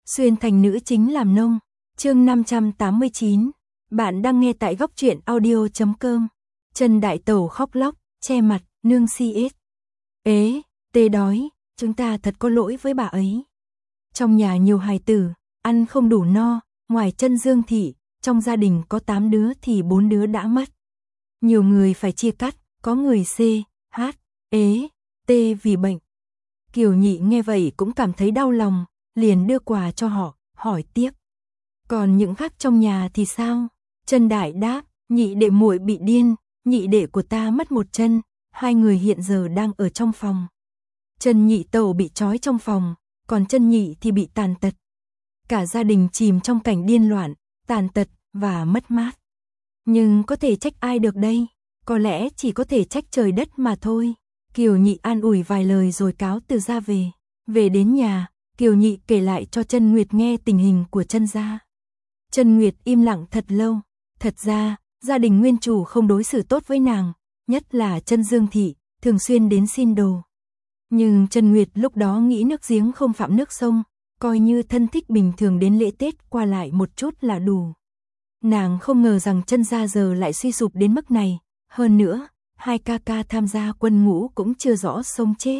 Xuyên thành nữ chính làm nông. Chương 589. Bạn đang nghe tại góc truyện audio.com. Trần Đại Tẩu khóc lóc, che mặt, nương CS. Ế, tê đói, chúng ta thật có lỗi với bà ấy. Trong nhà nhiều hài tử, ăn không đủ no, ngoài chân Dương thị, trong gia đình có 8 đứa thì 4 đứa đã mất. Nhiều người phải chia cắt, có người C, H, ế, T vì bệnh. Kiều Nhị nghe vậy cũng cảm thấy đau lòng, liền đưa quà cho họ, hỏi tiếp. Còn những khác trong nhà thì sao? Trần Đại đáp, nhị đệ muội bị điên, nhị đệ của ta mất một chân, hai người hiện giờ đang ở trong phòng. Trần Nhị Tẩu bị trói trong phòng, còn Trần Nhị thì bị tàn tật. Cả gia đình chìm trong cảnh điên loạn, tàn tật và mất mát. Nhưng có thể trách ai được đây? Có lẽ chỉ có thể trách trời đất mà thôi. Kiều Nhị an ủi vài lời rồi cáo từ ra về. Về đến nhà, Kiều Nhị kể lại cho Trân Nguyệt nghe tình hình của Trân gia. Trân Nguyệt im lặng thật lâu. Thật ra, gia đình nguyên chủ không đối xử tốt với nàng, nhất là Trân Dương thị, thường xuyên đến xin đồ. Nhưng Trân Nguyệt lúc đó nghĩ nước giếng không phạm nước sông, coi như thân thích bình thường đến lễ Tết qua lại một chút là đủ. Nàng không ngờ rằng Trân gia giờ lại suy sụp đến mức này, hơn nữa, hai ca ca tham gia quân ngũ cũng chưa rõ sống chết.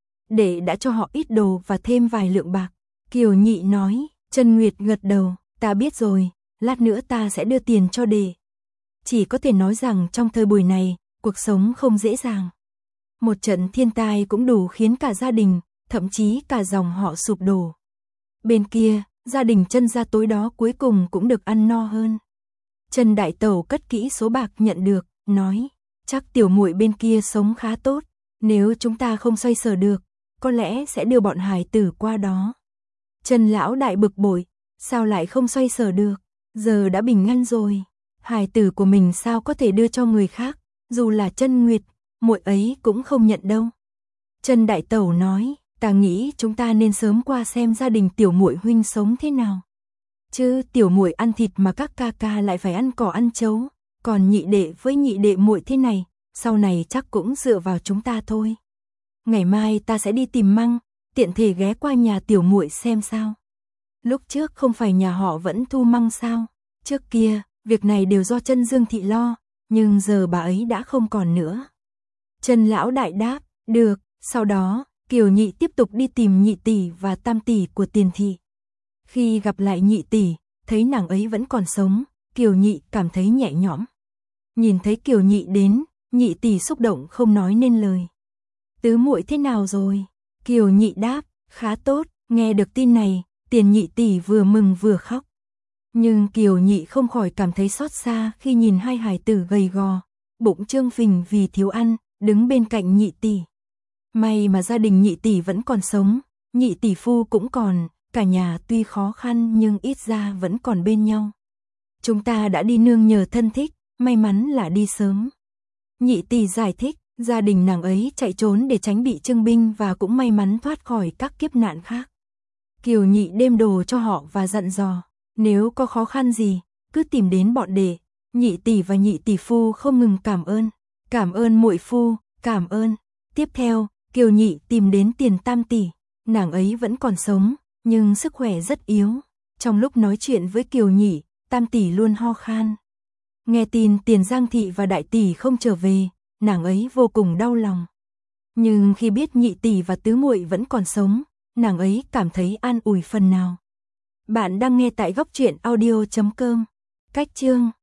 Để đã cho họ ít đồ và thêm vài lượng bạc. Kiều Nhị nói, Trân Nguyệt gật đầu, ta biết rồi, lát nữa ta sẽ đưa tiền cho đệ. Chỉ có thể nói rằng trong thời buổi này, cuộc sống không dễ dàng. Một trận thiên tai cũng đủ khiến cả gia đình, thậm chí cả dòng họ sụp đổ. Bên kia, gia đình Trân gia tối đó cuối cùng cũng được ăn no hơn. Trần Đại Tẩu cất kỹ số bạc nhận được, nói, chắc tiểu muội bên kia sống khá tốt, nếu chúng ta không xoay sở được, có lẽ sẽ đưa bọn hài tử qua đó. Trần lão đại bực bội, sao lại không xoay sở được, giờ đã bình an rồi, hài tử của mình sao có thể đưa cho người khác, dù là Trân Nguyệt, muội ấy cũng không nhận đâu. Trần Đại Tẩu nói, ta nghĩ chúng ta nên sớm qua xem gia đình tiểu muội huynh sống thế nào. Chứ tiểu muội ăn thịt mà các ca ca lại phải ăn cỏ ăn trấu, còn nhị đệ với nhị đệ muội thế này, sau này chắc cũng dựa vào chúng ta thôi. Ngày mai ta sẽ đi tìm măng, tiện thể ghé qua nhà tiểu muội xem sao. Lúc trước không phải nhà họ vẫn thu măng sao? Trước kia, việc này đều do Trân Dương thị lo, nhưng giờ bà ấy đã không còn nữa. Trần lão đại đáp, được, sau đó, Kiều Nhị tiếp tục đi tìm nhị tỷ và tam tỷ của Tiền thị. Khi gặp lại nhị tỷ, thấy nàng ấy vẫn còn sống, Kiều Nhị cảm thấy nhẹ nhõm. Nhìn thấy Kiều Nhị đến, nhị tỷ xúc động không nói nên lời. Tứ muội thế nào rồi? Kiều Nhị đáp, khá tốt, nghe được tin này, Tiền nhị tỷ vừa mừng vừa khóc. Nhưng Kiều Nhị không khỏi cảm thấy xót xa khi nhìn hai hài tử gầy gò, bụng trương phình vì thiếu ăn, đứng bên cạnh nhị tỷ. May mà gia đình nhị tỷ vẫn còn sống, nhị tỷ phu cũng còn, cả nhà tuy khó khăn nhưng ít ra vẫn còn bên nhau. Chúng ta đã đi nương nhờ thân thích, may mắn là đi sớm. Nhị tỷ giải thích, gia đình nàng ấy chạy trốn để tránh bị trưng binh và cũng may mắn thoát khỏi các kiếp nạn khác. Kiều Nhị đem đồ cho họ và dặn dò, nếu có khó khăn gì, cứ tìm đến bọn đệ. Nhị tỷ và nhị tỷ phu không ngừng cảm ơn muội phu, cảm ơn. Tiếp theo, Kiều Nhị tìm đến Tiền tam tỷ, nàng ấy vẫn còn sống, nhưng sức khỏe rất yếu. Trong lúc nói chuyện với Kiều Nhị, tam tỷ luôn ho khan. Nghe tin Tiền Giang thị và đại tỷ không trở về, nàng ấy vô cùng đau lòng. Nhưng khi biết nhị tỷ và tứ muội vẫn còn sống, nàng ấy cảm thấy an ủi phần nào. Bạn đang nghe tại góc truyện audio.com. Cách chương